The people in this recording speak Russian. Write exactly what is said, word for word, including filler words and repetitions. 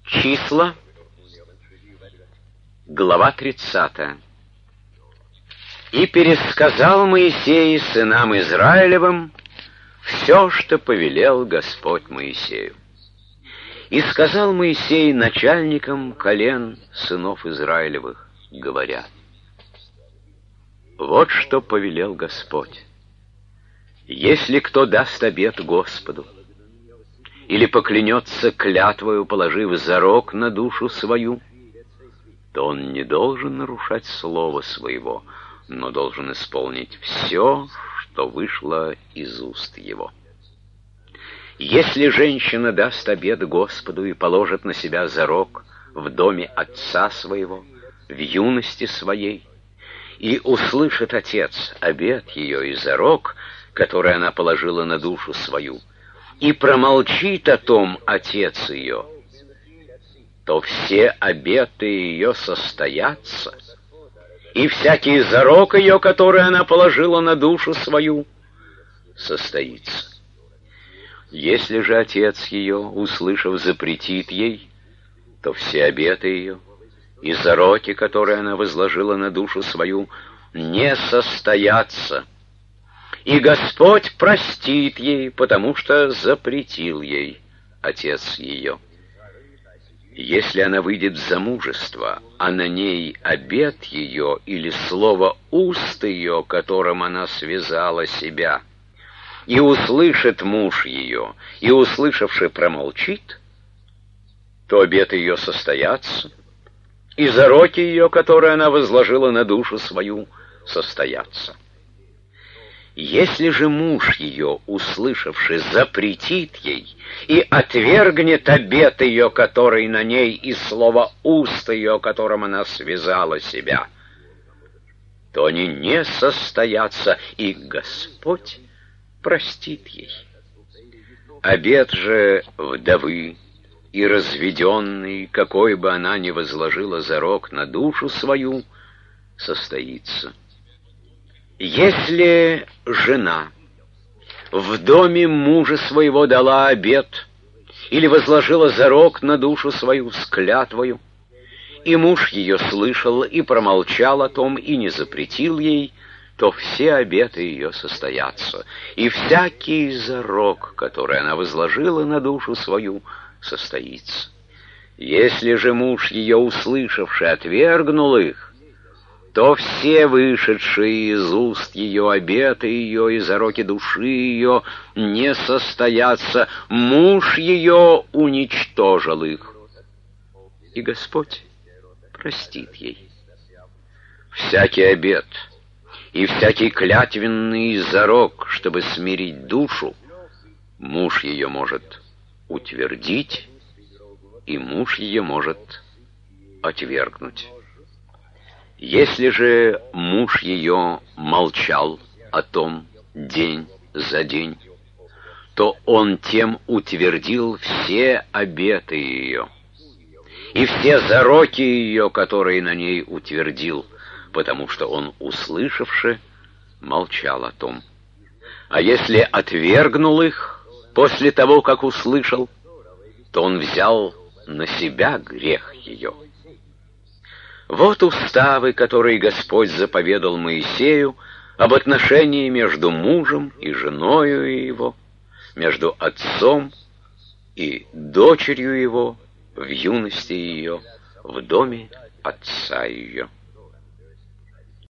Числа, глава тридцатая. «И пересказал Моисей сынам Израилевым все, что повелел Господь Моисею. И сказал Моисей начальникам колен сынов Израилевых, говоря: вот что повелел Господь. Если кто даст обет Господу, или поклянется клятвою, положив зарок на душу свою, то он не должен нарушать слова своего, но должен исполнить все, что вышло из уст его. Если женщина даст обет Господу и положит на себя зарок в доме отца своего, в юности своей, и услышит отец обет ее и зарок, который она положила на душу свою, и промолчит о том отец ее, то все обеты ее состоятся, и всякий зарок ее, который она положила на душу свою, состоится. Если же отец ее, услышав, запретит ей, то все обеты ее и зароки, которые она возложила на душу свою, не состоятся, и Господь простит ей, потому что запретил ей отец ее. Если она выйдет в замужество, а на ней обет ее или слово уст ее, которым она связала себя, и услышит муж ее, и, услышавши, промолчит, то обеты ее состоятся, и зароки ее, которые она возложила на душу свою, состоятся. Если же муж ее, услышавши, запретит ей и отвергнет обет ее, который на ней, и слово уст ее, которым она связала себя, то они не состоятся, и Господь простит ей. Обет же вдовы и разведенной, какой бы она ни возложила зарок на душу свою, состоится. Если жена в доме мужа своего дала обет или возложила зарок на душу свою с клятвою, и муж ее слышал и промолчал о том и не запретил ей, то все обеты ее состоятся, и всякий зарок, который она возложила на душу свою, состоится. Если же муж ее, услышавший, отвергнул их, то все вышедшие из уст ее обеты ее и зароки души ее не состоятся, муж ее уничтожил их, и Господь простит ей. Всякий обет и всякий клятвенный зарок, чтобы смирить душу, муж ее может утвердить, и муж ее может отвергнуть. Если же муж ее молчал о том день за день, то он тем утвердил все обеты ее и все зароки ее, которые на ней утвердил, потому что он, услышавши, молчал о том. А если отвергнул их после того, как услышал, то он взял на себя грех ее. Вот уставы, которые Господь заповедал Моисею об отношении между мужем и женою его, между отцом и дочерью его в юности ее, в доме отца ее.